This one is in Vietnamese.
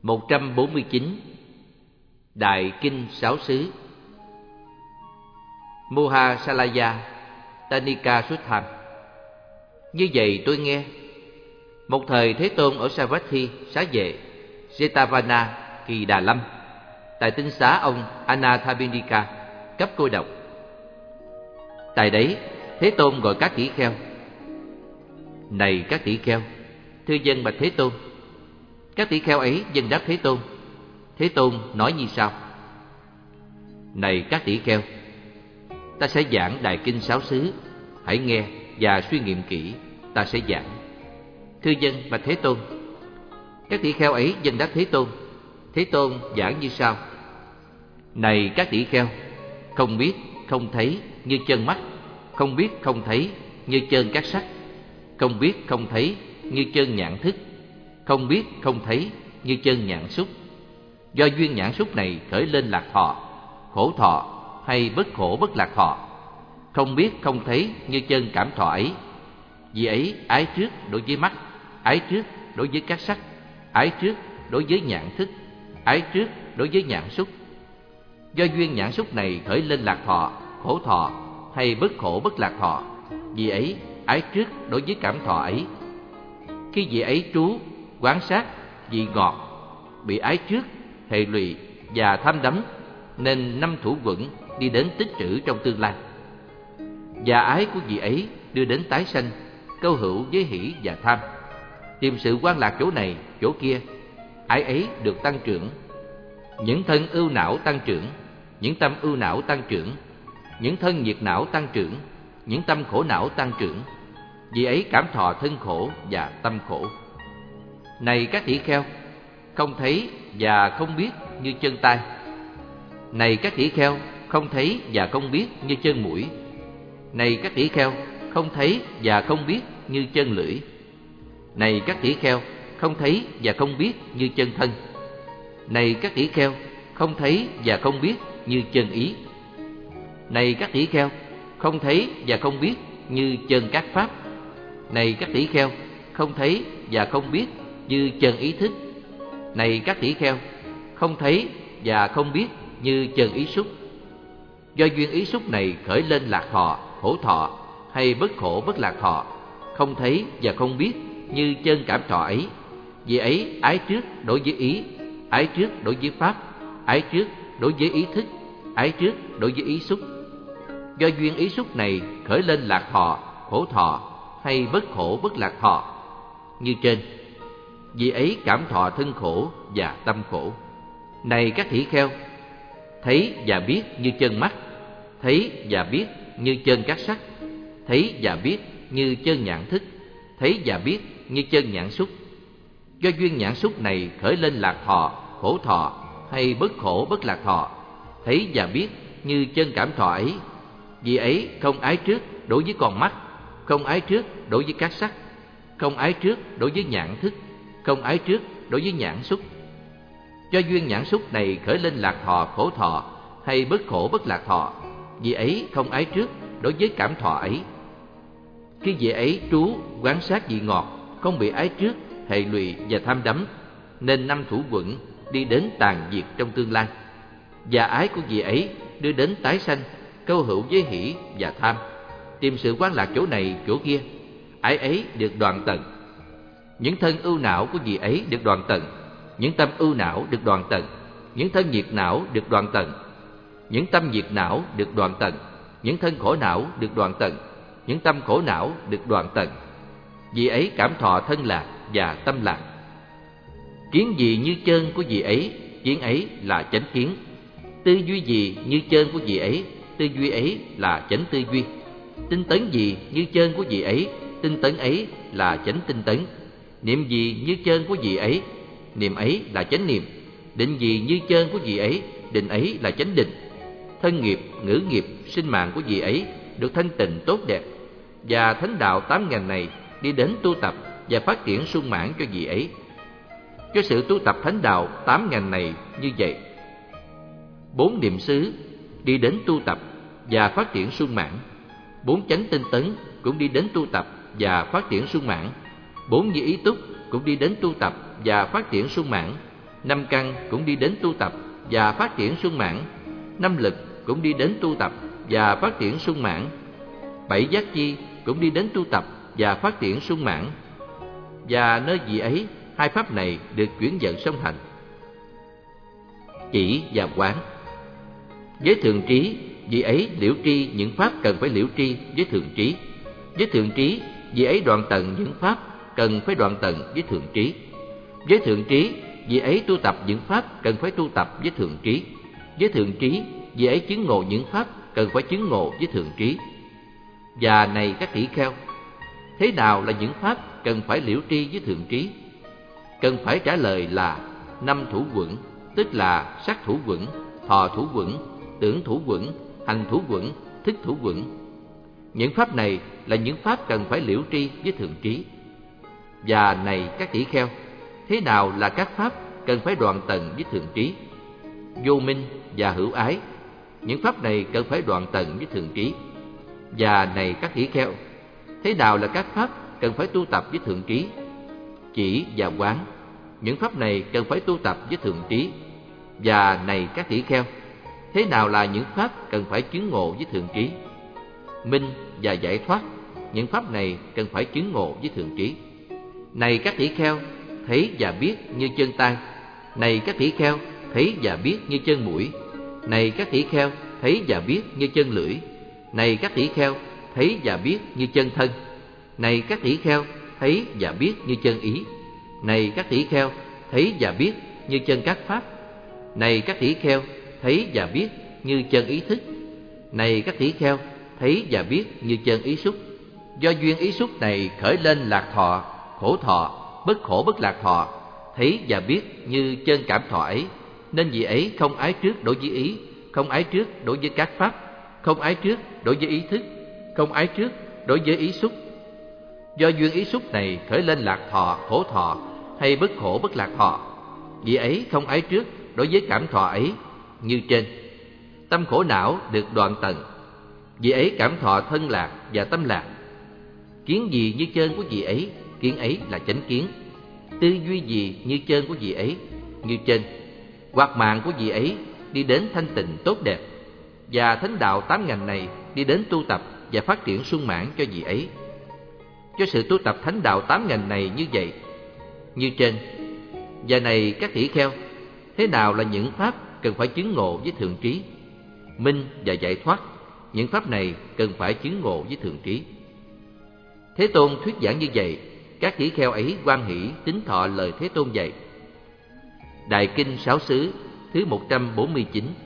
149. Đại Kinh Sáu Xứ. Mohasalaya Tanika Suttam. Như vậy tôi nghe, một thời Thế Tôn ở Savatthi, xá vệ Jetavana, Kỳ Đà Lâm, tại tinh xá ông Anathapindika, cấp cô độc. Tại đấy, Thế Tôn gọi các tỷ kheo: Này các tỷ kheo, thưa dân bạch Thế Tôn. Các tỷ kheo ấy dâng đáp Thế Tôn. Thế Tôn nói như sau: Này các tỷ kheo, ta sẽ giảng Đại Kinh Sáu Xứ, hãy nghe và suy nghiệm kỹ, ta sẽ giảng. Thưa dân bạch Thế Tôn. Các tỷ kheo ấy dâng đáp Thế Tôn. Thế Tôn giảng như sau: Này các tỷ kheo, không biết, không thấy như chân mắt, không biết, không thấy như chân các sắc, không biết, không thấy như chân nhãn thức, không biết, không thấy như chân nhãn xúc. Do duyên nhãn xúc này khởi lên lạc thọ, khổ thọ hay bất khổ bất lạc thọ. Không biết, không thấy như chân cảm thọ ấy. Vì ấy ái trước đối với mắt, ái trước đối với các sắc, ái trước đối với nhãn thức, ái trước đối với nhãn xúc. Do duyên nhãn xúc này khởi lên lạc thọ, khổ thọ hay bất khổ bất lạc thọ. Vì ấy ái trước đối với cảm thọ ấy. Khi vị ấy trú quán sát vị ngọt, bị ái trước hệ lụy và tham đắm, nên năm thủ quẩn đi đến tích trữ trong tương lai. Và ái của vị ấy đưa đến tái sanh, câu hữu với hỷ và tham, tìm sự quan lạc chỗ này chỗ kia. Ái ấy được tăng trưởng. Những thân ưu não tăng trưởng, những tâm ưu não tăng trưởng, những thân nhiệt não tăng trưởng, những tâm khổ não tăng trưởng. Vì ấy cảm thọ thân khổ và tâm khổ. Này các tỷ kheo, không thấy và không biết như chân tai. Này các tỷ kheo, không thấy và không biết như chân mũi. Này các tỷ kheo, không thấy và không biết như chân lưỡi. Này các tỷ kheo, không thấy và không biết như chân thân. Này các tỷ kheo, không thấy và không biết như chân ý. Này các tỷ kheo, không thấy và không biết như chân các pháp. Này các tỷ kheo, không thấy và không biết như chân ý thức. Này các tỷ kheo, không thấy và không biết như chân ý xúc. Do duyên ý xúc này khởi lên lạc thọ, khổ thọ hay bất khổ bất lạc thọ. Không thấy và không biết như chân cảm thọ ấy. Vì ấy ái trước đối với ý, ái trước đối với pháp, ái trước đối với ý thức, ái trước đối với ý xúc. Do duyên ý xúc này khởi lên lạc thọ, khổ thọ hay bất khổ bất lạc thọ như trên. Vì ấy cảm thọ thân khổ và tâm khổ. Này các tỷ kheo, thấy và biết như chân mắt, thấy và biết như chân các sắc, thấy và biết như chân nhãn thức, thấy và biết như chân nhãn xúc. Do duyên nhãn xúc này khởi lên lạc thọ, khổ thọ hay bất khổ bất lạc thọ, thấy và biết như chân cảm thọ ấy. Vì ấy không ái trước đối với con mắt, không ái trước đối với các sắc, không ái trước đối với nhãn thức, không ái trước đối với nhãn xúc. Do duyên nhãn xúc này khởi lên lạc thọ, khổ thọ hay bất khổ bất lạc thọ. Vì ấy không ái trước đối với cảm thọ ấy. Khi vị ấy trú quán sát vị ngọt, không bị ái trước hệ lụy và tham đắm, nên năm thủ quẩn đi đến tàn diệt trong tương lai. Và ái của vị ấy đưa đến tái sanh, câu hữu với hỷ và tham, tìm sự quan lạc chỗ này chỗ kia. Ái ấy được đoạn tận. Những thân ưu não của vị ấy được đoạn tận, những tâm ưu não được đoạn tận, những thân nhiệt não được đoạn tận, những tâm nhiệt não được đoạn tận, những thân khổ não được đoạn tận, những tâm khổ não được đoạn tận. Vị ấy cảm thọ thân lạc và tâm lạc. Kiến gì như chân của vị ấy, kiến ấy là chánh kiến. Tư duy gì như chân của vị ấy, tư duy ấy là chánh tư duy. Tinh tấn gì như chân của vị ấy, tinh tấn ấy là chánh tinh tấn. Niệm gì như chân của vị ấy, niệm ấy là chánh niệm. Định gì như chân của vị ấy, định ấy là chánh định. Thân nghiệp, ngữ nghiệp, sinh mạng của vị ấy được thanh tịnh tốt đẹp. Và thánh đạo 8 ngành này đi đến tu tập và phát triển sung mãn cho vị ấy. Cho sự tu tập thánh đạo 8 ngành này như vậy, 4 niệm xứ đi đến tu tập và phát triển sung mãn. 4 chánh tinh tấn cũng đi đến tu tập và phát triển sung mãn. 4 như ý túc cũng đi đến tu tập và phát triển sung mãn. Năm căn cũng đi đến tu tập và phát triển sung mãn. Năm lực cũng đi đến tu tập và phát triển sung mãn. Bảy giác chi cũng đi đến tu tập và phát triển sung mãn. Và nơi vị ấy, hai pháp này được chuyển dẫn song hành. Chỉ và quán. Với thường trí, vị ấy liễu tri những pháp cần phải liễu tri với thường trí. Với thường trí, vị ấy đoạn tận những pháp cần phải đoạn tận với thường trí. Với thường trí, vị ấy tu tập những pháp cần phải tu tập với thường trí. Với thường trí, vị ấy chứng ngộ những pháp cần phải chứng ngộ với thường trí. Và này các tỷ kheo, thế nào là những pháp cần phải liễu tri với thường trí? Cần phải trả lời là năm thủ quẩn, tức là sắc thủ quẩn, thọ thủ quẩn, tưởng thủ quẩn, hành thủ quẩn, thức thủ quẩn. Những pháp này là những pháp cần phải liễu tri với thường trí. Và này các tỷ kheo, thế nào là các pháp cần phải đoạn tận với thường trí? Vô minh và hữu ái, những pháp này cần phải đoạn tận với thường trí. Và này các tỷ kheo, thế nào là các pháp cần phải tu tập với thường trí? Chỉ và quán, những pháp này cần phải tu tập với thường trí. Và này các tỷ kheo, thế nào là những pháp cần phải chứng ngộ với thường trí? Minh và giải thoát, những pháp này cần phải chứng ngộ với thường trí. Này các tỷ kheo, thấy và biết như chân tai. Này các tỷ kheo, thấy và biết như chân mũi. Này các tỷ kheo, thấy và biết như chân lưỡi. Này các tỷ kheo, thấy và biết như chân thân. Này các tỷ kheo, thấy và biết như chân ý. Này các tỷ kheo, thấy và biết như chân các pháp. Này các tỷ kheo, thấy và biết như chân ý thức. Này các tỷ kheo, thấy và biết như chân ý xúc. Do duyên ý xúc này khởi lên lạc thọ, khổ thọ, bất khổ bất lạc thọ, thấy và biết như chân cảm thọ ấy, nên vị ấy không ái trước đối với ý, không ái trước đối với các pháp, không ái trước đối với ý thức, không ái trước đối với ý xúc. Do duyên ý xúc này khởi lên lạc thọ, khổ thọ hay bất khổ bất lạc thọ, vị ấy không ái trước đối với cảm thọ ấy như trên. Tâm khổ não được đoạn tận, vị ấy cảm thọ thân lạc và tâm lạc. Kiến gì như chân của vị ấy, kiến ấy là chánh kiến. Tư duy gì như chân của vị ấy, như trên. Hoạt mạng của vị ấy đi đến thanh tịnh tốt đẹp. Và thánh đạo 8 ngành này đi đến tu tập và phát triển sung mãn cho vị ấy. Cho sự tu tập thánh đạo 8 ngành này như vậy, như trên. Và này các tỷ kheo, thế nào là những pháp cần phải chứng ngộ với thường trí? Minh và giải thoát, những pháp này cần phải chứng ngộ với thường trí. Thế Tôn thuyết giảng như vậy, các tỷ kheo ấy hoan hỷ tín thọ lời Thế Tôn dạy. Đại kinh Sáu xứ thứ 149.